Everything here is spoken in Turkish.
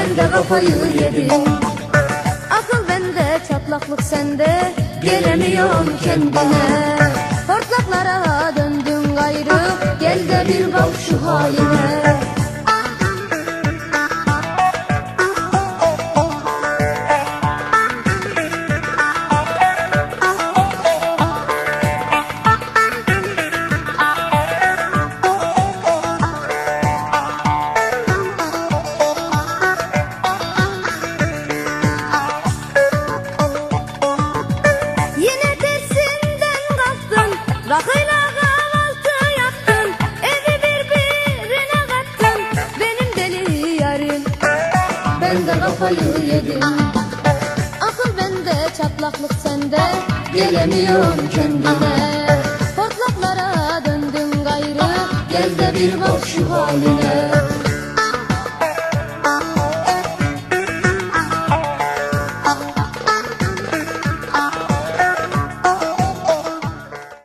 ben de kafayı yedim. Akıl bende, çatlaklık sende, gelemiyorum kendine. Hortlaklara döndün gayrı, gel de bir bak şu haline. Rakıyla kahvaltı yaptın, evi birbirine kattın, benim deli yarim. Ben de kafayı yedim. Akıl bende, çatlaklık sende, gelemiyorum kendine. Hortlaklara döndüm gayrı, gel de bir bak şu haline.